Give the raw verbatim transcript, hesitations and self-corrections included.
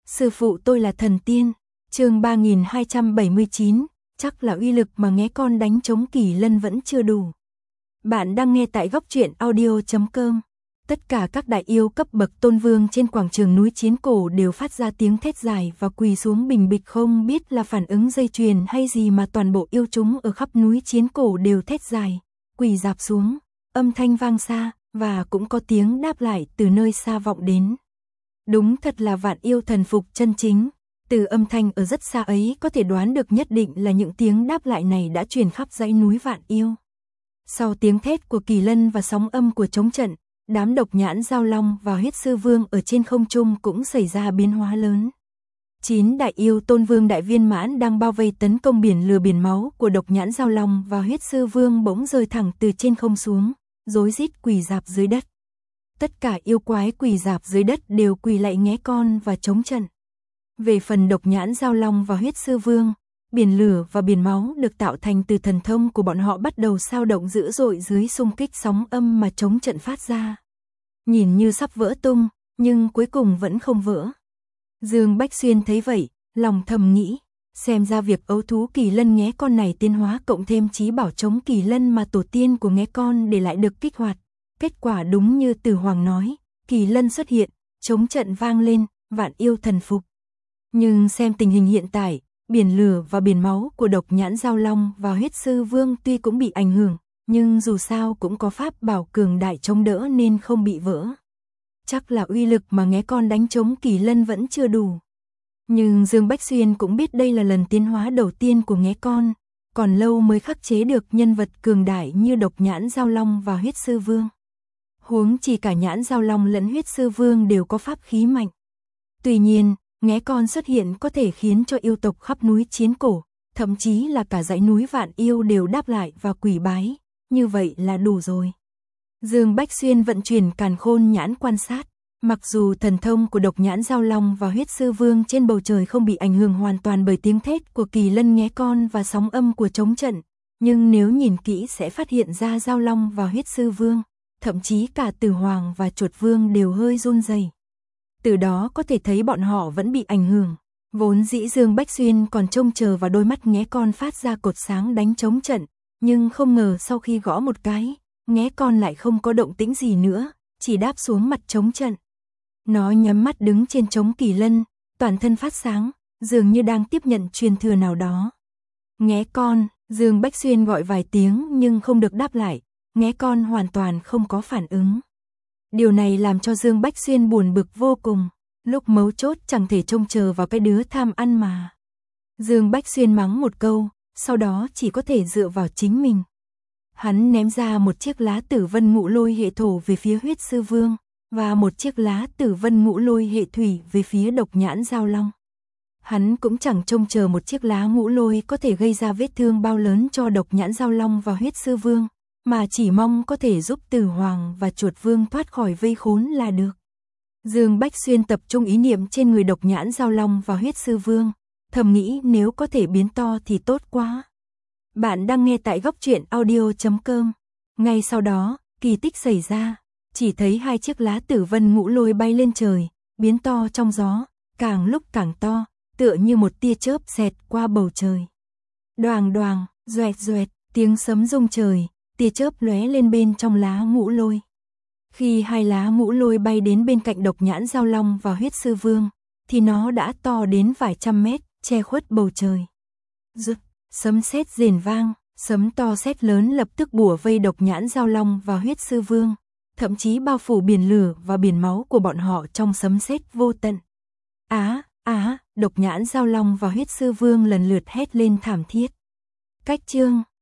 Sư phụ tôi là thần tiên. Chương ba nghìn hai trăm bảy mươi chín, chắc là uy lực mà nghé con đánh chống Kỳ Lân vẫn chưa đủ. Bạn đang nghe tại góc truyện audio chấm com. Tất cả các đại yêu cấp bậc tôn vương trên quảng trường núi Chiến Cổ đều phát ra tiếng thét dài và quỳ xuống bình bịch, không biết là phản ứng dây chuyền hay gì mà toàn bộ yêu chúng ở khắp núi Chiến Cổ đều thét dài, quỳ rạp xuống, âm thanh vang xa, và cũng có tiếng đáp lại từ nơi xa vọng đến. Đúng thật là vạn yêu thần phục chân chính. Từ âm thanh ở rất xa ấy có thể đoán được nhất định là những tiếng đáp lại này đã truyền khắp dãy núi vạn yêu. Sau tiếng thét của Kỳ Lân và sóng âm của trống trận, đám độc nhãn giao long và huyết sư vương ở trên không trung cũng xảy ra biến hóa lớn. Chín đại yêu tôn vương đại viên mãn đang bao vây tấn công biển lửa biển máu của độc nhãn giao long và huyết sư vương bỗng rơi thẳng từ trên không xuống, rối rít quỳ rạp dưới đất. Tất cả yêu quái quỳ rạp dưới đất đều quỳ lạy nghé con và trống trận. Về phần độc nhãn giao long và huyết sư vương, biển lửa và biển máu được tạo thành từ thần thông của bọn họ bắt đầu xao động dữ dội dưới xung kích sóng âm mà trống trận phát ra. Nhìn như sắp vỡ tung, nhưng cuối cùng vẫn không vỡ. Dương Bách Xuyên thấy vậy, lòng thầm nghĩ, xem ra việc ấu thú Kỳ Lân nghé con này tiến hóa cộng thêm trí bảo chống Kỳ Lân mà tổ tiên của nghé con để lại được kích hoạt. Kết quả đúng như Tử Hoàng nói, Kỳ Lân xuất hiện, trống trận vang lên, vạn yêu thần phục. Nhưng xem tình hình hiện tại, biển lửa và biển máu của độc nhãn giao long và huyết sư vương tuy cũng bị ảnh hưởng, nhưng dù sao cũng có pháp bảo cường đại chống đỡ nên không bị vỡ. Chắc là uy lực mà nghé con đánh chống Kỳ Lân vẫn chưa đủ. Nhưng Dương Bách Xuyên cũng biết đây là lần tiến hóa đầu tiên của nghé con, còn lâu mới khắc chế được nhân vật cường đại như độc nhãn giao long và huyết sư vương. Huống chỉ cả nhãn giao long lẫn huyết sư vương đều có pháp khí mạnh. Tuy nhiên, nghé con xuất hiện có thể khiến cho yêu tộc khắp núi Chiến Cổ, thậm chí là cả dãy núi vạn yêu đều đáp lại và quỳ bái, như vậy là đủ rồi. Dương Bách Xuyên vận chuyển càn khôn nhãn quan sát, mặc dù thần thông của độc nhãn giao long và huyết sư vương trên bầu trời không bị ảnh hưởng hoàn toàn bởi tiếng thét của Kỳ Lân nghé con và sóng âm của trống trận, nhưng nếu nhìn kỹ sẽ phát hiện ra giao long và huyết sư vương, thậm chí cả Tử Hoàng và Chuột Vương đều hơi run rẩy. Từ đó có thể thấy bọn họ vẫn bị ảnh hưởng. Vốn dĩ Dương Bách Xuyên còn trông chờ vào đôi mắt nghé con phát ra cột sáng đánh trống trận, nhưng không ngờ sau khi gõ một cái, nghé con lại không có động tĩnh gì nữa, chỉ đáp xuống mặt trống trận. Nó nhắm mắt đứng trên trống Kỳ Lân, toàn thân phát sáng, dường như đang tiếp nhận truyền thừa nào đó. Nghé con, Dương Bách Xuyên gọi vài tiếng nhưng không được đáp lại, nghé con hoàn toàn không có phản ứng. Điều này làm cho Dương Bách Xuyên buồn bực vô cùng, lúc mấu chốt chẳng thể trông chờ vào cái đứa tham ăn mà. Dương Bách Xuyên mắng một câu, sau đó chỉ có thể dựa vào chính mình. Hắn ném ra một chiếc lá Tử Vân Ngũ Lôi hệ thổ về phía huyết sư vương, và một chiếc lá Tử Vân Ngũ Lôi hệ thủy về phía độc nhãn giao long. Hắn cũng chẳng trông chờ một chiếc lá ngũ lôi có thể gây ra vết thương bao lớn cho độc nhãn giao long và huyết sư vương, mà chỉ mong có thể giúp Tử Hoàng và Chuột Vương thoát khỏi vây khốn là được. Dương Bách Xuyên tập trung ý niệm trên người độc nhãn giao long và huyết sư vương, thầm nghĩ nếu có thể biến to thì tốt quá. Bạn đang nghe tại góc truyện audio chấm com. Ngay sau đó, kỳ tích xảy ra, chỉ thấy hai chiếc lá Tử Vân Ngũ Lôi bay lên trời, biến to trong gió, càng lúc càng to, tựa như một tia chớp xẹt qua bầu trời. Đoàng đoàng, doẹt doẹt, tiếng sấm rung trời, tia chớp lóe lên bên trong lá ngũ lôi. Khi hai lá ngũ lôi bay đến bên cạnh độc nhãn giao long và huyết sư vương, thì nó đã to đến vài trăm mét, che khuất bầu trời. Rực, sấm sét rền vang, sấm to sét lớn lập tức bủa vây độc nhãn giao long và huyết sư vương, thậm chí bao phủ biển lửa và biển máu của bọn họ trong sấm sét vô tận. Á, á, độc nhãn giao long và huyết sư vương lần lượt hét lên thảm thiết. Cách chương